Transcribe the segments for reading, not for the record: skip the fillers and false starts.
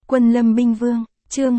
Quân Lâm Binh Vương, chương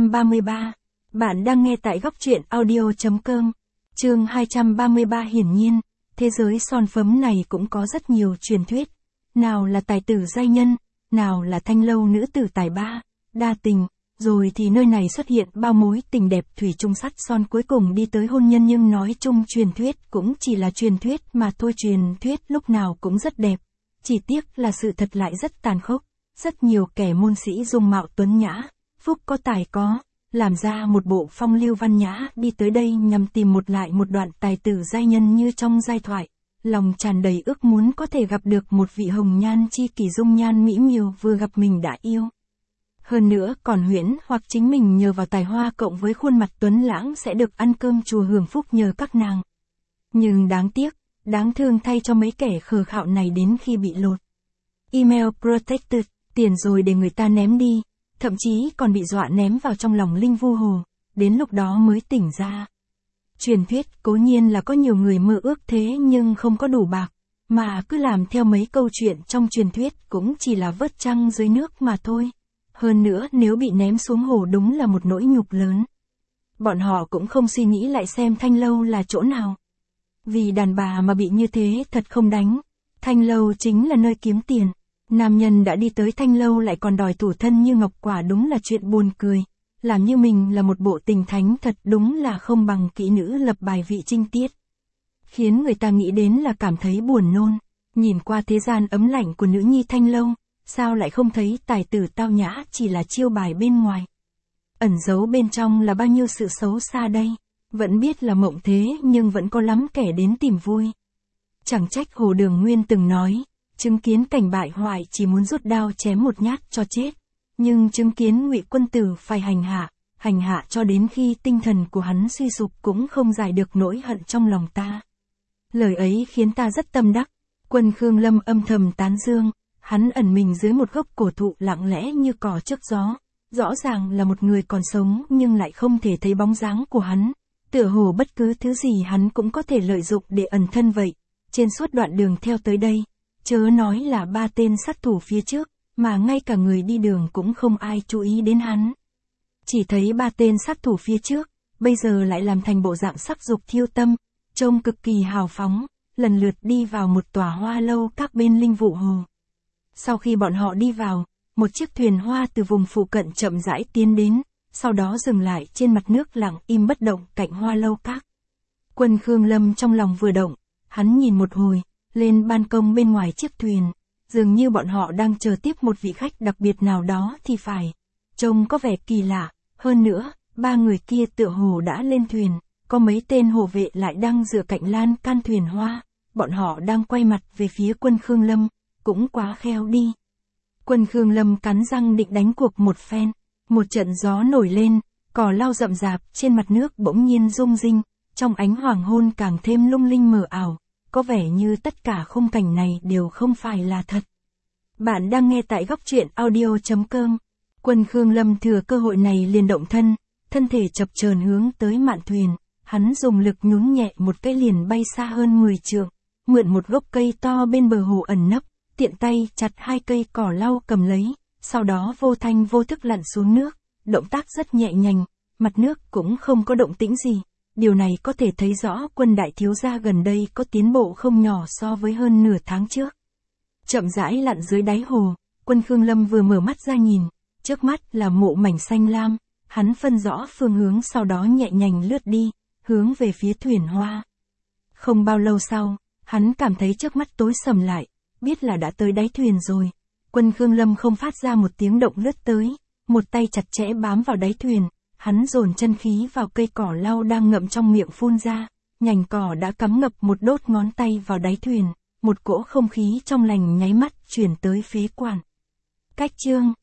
233. Bạn đang nghe tại góc truyện audio.com. Chương 233. Hiển nhiên, thế giới son phấm này cũng có rất nhiều truyền thuyết. Nào là tài tử giai nhân, nào là thanh lâu nữ tử tài ba, đa tình, rồi thì nơi này xuất hiện bao mối tình đẹp thủy chung sắt son cuối cùng đi tới hôn nhân, nhưng nói chung truyền thuyết cũng chỉ là truyền thuyết mà thôi. Truyền thuyết lúc nào cũng rất đẹp, chỉ tiếc là sự thật lại rất tàn khốc. Rất nhiều kẻ môn sĩ dung mạo tuấn nhã, phúc có tài có, làm ra một bộ phong lưu văn nhã đi tới đây nhằm tìm một đoạn tài tử giai nhân như trong giai thoại, lòng tràn đầy ước muốn có thể gặp được một vị hồng nhan chi kỷ dung nhan mỹ miều vừa gặp mình đã yêu. Hơn nữa còn huyễn hoặc chính mình nhờ vào tài hoa cộng với khuôn mặt tuấn lãng sẽ được ăn cơm chùa hưởng phúc nhờ các nàng. Nhưng đáng tiếc, đáng thương thay cho mấy kẻ khờ khạo này, đến khi bị lột email protected, tiền rồi để người ta ném đi, thậm chí còn bị dọa ném vào trong lòng linh vu hồ, đến lúc đó mới tỉnh ra. Truyền thuyết cố nhiên là có nhiều người mơ ước thế nhưng không có đủ bạc, mà cứ làm theo mấy câu chuyện trong truyền thuyết cũng chỉ là vớt trăng dưới nước mà thôi. Hơn nữa nếu bị ném xuống hồ đúng là một nỗi nhục lớn. Bọn họ cũng không suy nghĩ lại xem thanh lâu là chỗ nào. Vì đàn bà mà bị như thế thật không đánh. Thanh lâu chính là nơi kiếm tiền. Nam nhân đã đi tới thanh lâu lại còn đòi thủ thân như ngọc, quả đúng là chuyện buồn cười. Làm như mình là một bộ tình thánh thật đúng là không bằng kỹ nữ lập bài vị trinh tiết. Khiến người ta nghĩ đến là cảm thấy buồn nôn. Nhìn qua thế gian ấm lạnh của nữ nhi thanh lâu, sao lại không thấy tài tử tao nhã chỉ là chiêu bài bên ngoài. Ẩn giấu bên trong là bao nhiêu sự xấu xa đây. Vẫn biết là mộng thế nhưng vẫn có lắm kẻ đến tìm vui. Chẳng trách Hồ Đường Nguyên từng nói, chứng kiến cảnh bại hoại chỉ muốn rút đao chém một nhát cho chết, nhưng chứng kiến Ngụy quân tử phải hành hạ cho đến khi tinh thần của hắn suy sụp cũng không giải được nỗi hận trong lòng ta. Lời ấy khiến ta rất tâm đắc. Quân Khương Lâm âm thầm tán dương, hắn ẩn mình dưới một gốc cổ thụ lặng lẽ như cỏ trước gió, rõ ràng là một người còn sống nhưng lại không thể thấy bóng dáng của hắn, tựa hồ bất cứ thứ gì hắn cũng có thể lợi dụng để ẩn thân vậy. Trên suốt đoạn đường theo tới đây, chớ nói là 3 tên sát thủ phía trước, mà ngay cả người đi đường cũng không ai chú ý đến hắn. Chỉ thấy 3 tên sát thủ phía trước, bây giờ lại làm thành bộ dạng sắc dục thiêu tâm, trông cực kỳ hào phóng, lần lượt đi vào một tòa hoa lâu các bên linh vụ hồ. Sau khi bọn họ đi vào, một chiếc thuyền hoa từ vùng phụ cận chậm rãi tiến đến, sau đó dừng lại trên mặt nước lặng im bất động cạnh hoa lâu các. Quân Khương Lâm trong lòng vừa động, hắn nhìn một hồi, lên ban công bên ngoài chiếc thuyền, dường như bọn họ đang chờ tiếp một vị khách đặc biệt nào đó thì phải. Trông có vẻ kỳ lạ, hơn nữa, 3 người kia tựa hồ đã lên thuyền, có mấy tên hộ vệ lại đang dựa cạnh lan can thuyền hoa, bọn họ đang quay mặt về phía Quân Khương Lâm, cũng quá khéo đi. Quân Khương Lâm cắn răng định đánh cuộc một phen, một trận gió nổi lên, cỏ lau rậm rạp trên mặt nước bỗng nhiên rung rinh, trong ánh hoàng hôn càng thêm lung linh mờ ảo. Có vẻ như tất cả khung cảnh này đều không phải là thật. Bạn đang nghe tại góc truyện audio.com. Quân Khương Lâm thừa cơ hội này liền động thân thể chập chờn hướng tới mạn thuyền, hắn dùng lực nhún nhẹ một cái liền bay xa hơn 10 trượng, mượn một gốc cây to bên bờ hồ ẩn nấp, tiện tay chặt 2 cây cỏ lau cầm lấy, sau đó vô thanh vô thức lặn xuống nước, động tác rất nhẹ nhàng, mặt nước cũng không có động tĩnh gì. Điều này có thể thấy rõ Quân đại thiếu gia gần đây có tiến bộ không nhỏ so với hơn nửa tháng trước. Chậm rãi lặn dưới đáy hồ, Quân Khương Lâm vừa mở mắt ra nhìn, trước mắt là mộ mảnh xanh lam, hắn phân rõ phương hướng sau đó nhẹ nhàng lướt đi, hướng về phía thuyền hoa. Không bao lâu sau, hắn cảm thấy trước mắt tối sầm lại, biết là đã tới đáy thuyền rồi. Quân Khương Lâm không phát ra một tiếng động lướt tới, một tay chặt chẽ bám vào đáy thuyền. Hắn dồn chân khí vào cây cỏ lau đang ngậm trong miệng phun ra, nhành cỏ đã cắm ngập một đốt ngón tay vào đáy thuyền, một cỗ không khí trong lành nháy mắt chuyển tới phế quản. Cách chương